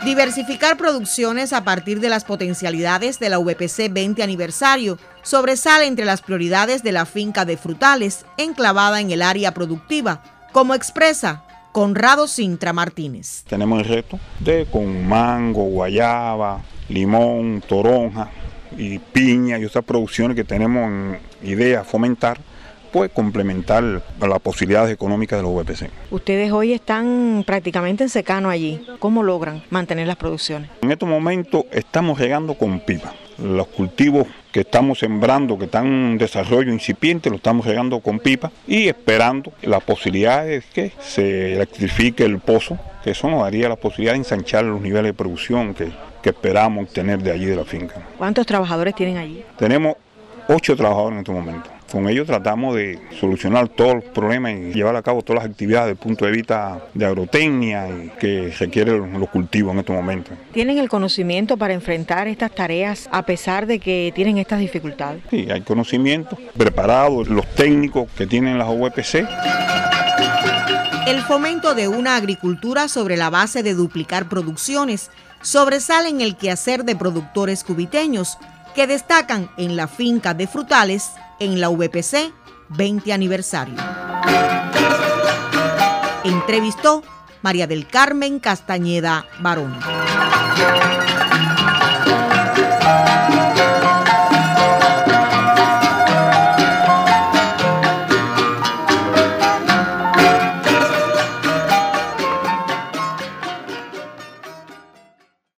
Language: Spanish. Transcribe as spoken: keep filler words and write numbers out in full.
Diversificar producciones a partir de las potencialidades de la U V P C veinte aniversario sobresale entre las prioridades de la finca de Frutales, enclavada en el área productiva, como expresa Conrado Sintra Martínez. Tenemos el reto de con mango, guayaba, limón, toronja y piña y otras producciones que tenemos en idea fomentar, pues complementar las posibilidades económicas de la U V P C. Ustedes hoy están prácticamente en secano allí. ¿Cómo logran mantener las producciones? En estos momentos estamos regando con pipa. Los cultivos que estamos sembrando, que están en desarrollo incipiente, lo estamos regando con pipa y esperando la posibilidad de que se electrifique el pozo, que eso nos daría la posibilidad de ensanchar los niveles de producción que, que esperamos obtener de allí de la finca. ¿Cuántos trabajadores tienen allí? Tenemos ocho trabajadores en este momento. Con ellos tratamos de solucionar todos los problemas y llevar a cabo todas las actividades desde el punto de vista de agrotecnia y que requieren los cultivos en estos momentos. ¿Tienen el conocimiento para enfrentar estas tareas a pesar de que tienen estas dificultades? Sí, hay conocimiento, preparados los técnicos que tienen las U V P C. El fomento de una agricultura sobre la base de duplicar producciones sobresale en el quehacer de productores cubiteños que destacan en la finca de Frutales en la U V P C veinte aniversario. Entrevistó María del Carmen Castañeda Barón.